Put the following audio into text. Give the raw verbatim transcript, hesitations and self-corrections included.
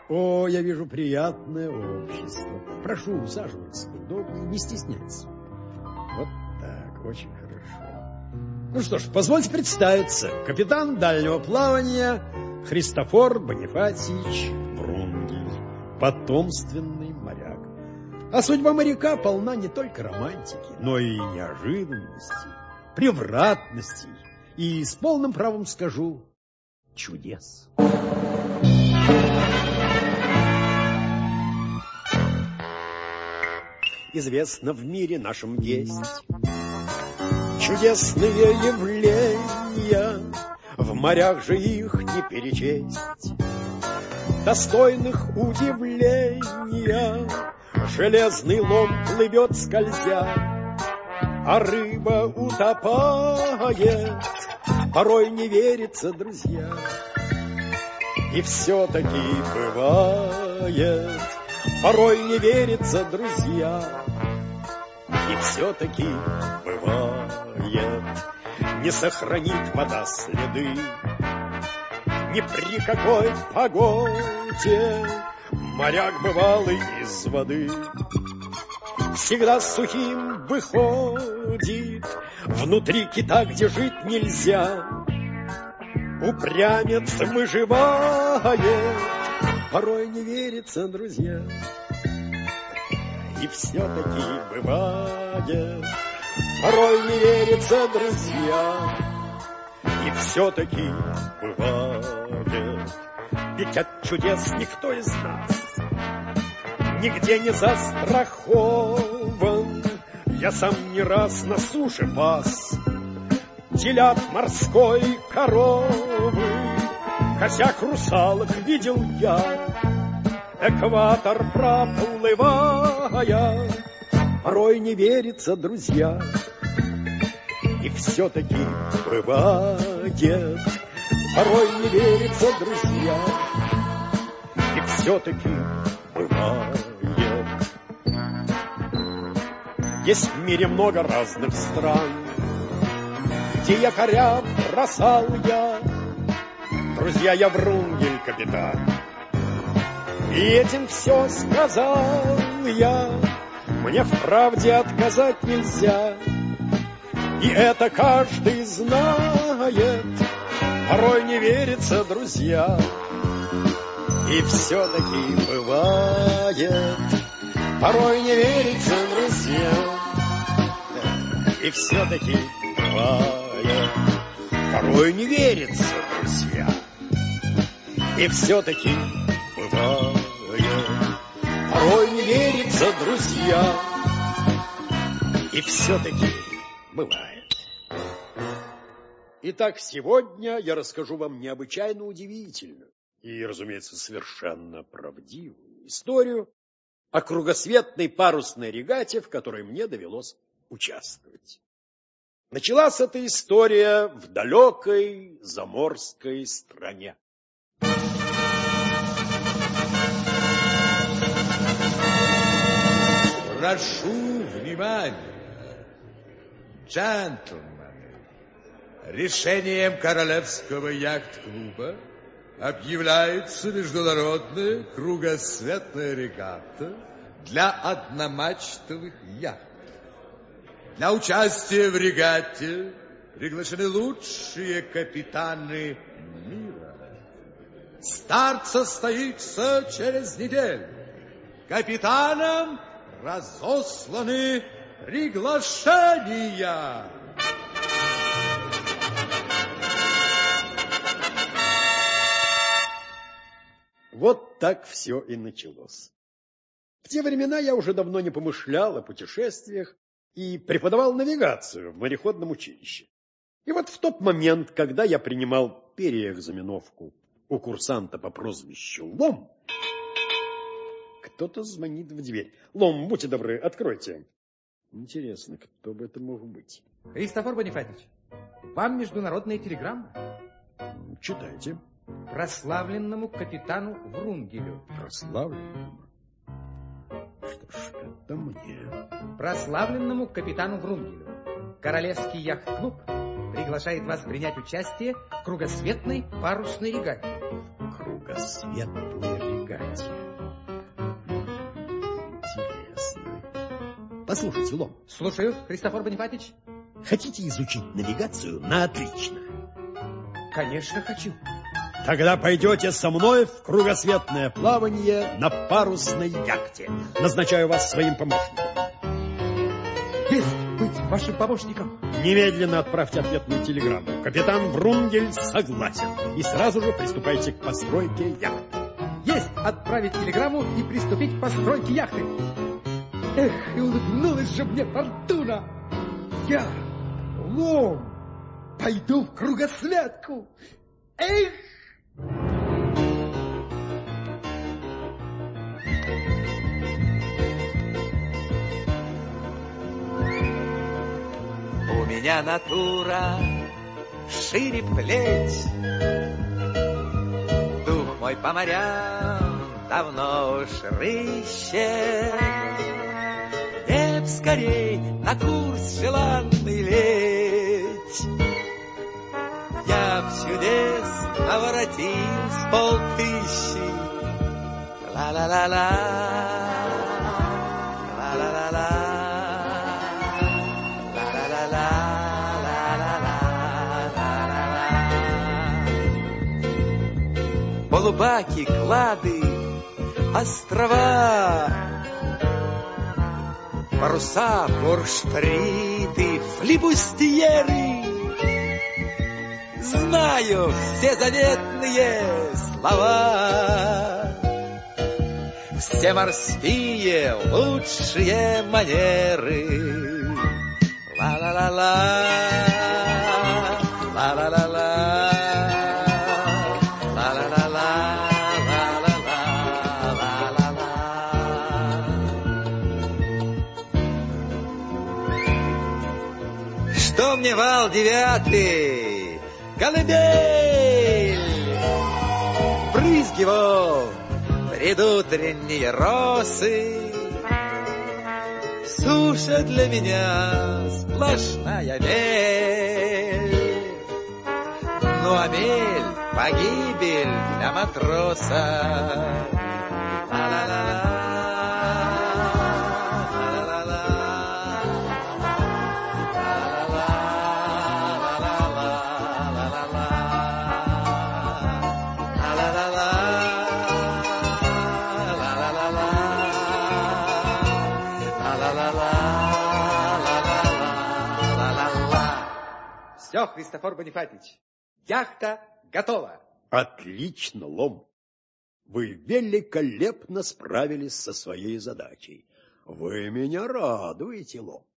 О, я вижу приятное общество. Прошу, усаживайтесь удобнее, не стесняйтесь. Вот так, очень хорошо. Ну что ж, позвольте представиться. Капитан дальнего плавания Христофор Бонифатьевич Врунгель, потомственный моряк. А судьба моряка полна не только романтики, но и неожиданностей, превратностей и, с полным правом скажу, чудес. Известно в мире нашем есть чудесные явления, в морях же их не перечесть, достойных удивления. Железный лом плывет скользя, а рыба утопает. Порой не верится, друзья, и все-таки бывает. Порой не верится, друзья, и все-таки бывает. Не сохранит вода следы ни при какой погоде. Моряк бывалый из воды всегда сухим выходит. Внутри кита, где жить нельзя, упрямец выживает. Порой не верится, друзья, и все-таки бывает. Порой не верится, друзья, и все-таки бывает. Ведь от чудес никто из нас нигде не застрахован. Я сам не раз на суше пас телят морской коровы. Косяк русалок видел я, экватор проплывая. Порой не верится, друзья, и все-таки бывает. Порой не верится, друзья, и все-таки бывает. Есть в мире много разных стран, где якоря бросал я. Друзья, я Врунгель, капитан, и этим все сказал я. Мне в правде отказать нельзя, и это каждый знает. Порой не верится, друзья, и все-таки бывает. Порой не верится, друзья, и все-таки бывает. Порой не верится, друзья, и все-таки бывает. Порой не верится, друзья, и все-таки бывает. Итак, сегодня я расскажу вам необычайно удивительную и, разумеется, совершенно правдивую историю о кругосветной парусной регате, в которой мне довелось участвовать. Началась эта история в далекой заморской стране. Прошу внимания, джентльмены. Решением Королевского яхт-клуба объявляется международная кругосветная регата для одномачтовых яхт. Для участия в регате приглашены лучшие капитаны мира. Старт состоится через неделю. Капитанам разосланы приглашения. Вот так все и началось. В те времена я уже давно не помышлял о путешествиях и преподавал навигацию в мореходном училище. И вот в тот момент, когда я принимал переэкзаменовку у курсанта по прозвищу Лом, кто-то звонит в дверь. Лом, будьте добры, откройте. Интересно, кто бы это мог быть? Христофор Бонифатьевич, вам международная телеграмма. Читайте. Прославленному капитану Врунгелю. Прославленному? Что ж, это мне. Прославленному капитану Врунгелю. Королевский яхт-клуб приглашает вас принять участие в кругосветной парусной регате. кругосветной регате. Интересно. Послушайте, Лом. Слушаю, Христофор Бонифатич. Хотите изучить навигацию на отлично? Конечно, хочу. Тогда пойдете со мной в кругосветное плавание на парусной яхте. Назначаю вас своим помощником. Есть быть вашим помощником. Немедленно отправьте ответную телеграмму. Капитан Врунгель согласен. И сразу же приступайте к постройке яхты. Есть отправить телеграмму и приступить к постройке яхты. Эх, и улыбнулась же мне фортуна. Я, Лом, пойду в кругосветку. Эх! У меня натура шире плеч, дух мой по морям давно уж рыщет. Не б скорей на курс желанный лечь, я б чудес наворотил с полтыщи. Ла-ла-ла-ла, ла-ла-ла-ла. Полубаки, клады, острова, паруса, бурштриты, флибустьеры. Знаю все заветные слова, все морские лучшие манеры. Ла-ла-ла-ла, ла-ла-ла-ла. Что мне вал девятый, колыбель, брызги волн, предутренние росы, суша для меня сплошная мель, ну а мель погибель для матроса. Ла-ла-ла-ла. Все, Христофор Бонифатич, яхта готова. Отлично, Лом. Вы великолепно справились со своей задачей. Вы меня радуете, Лом.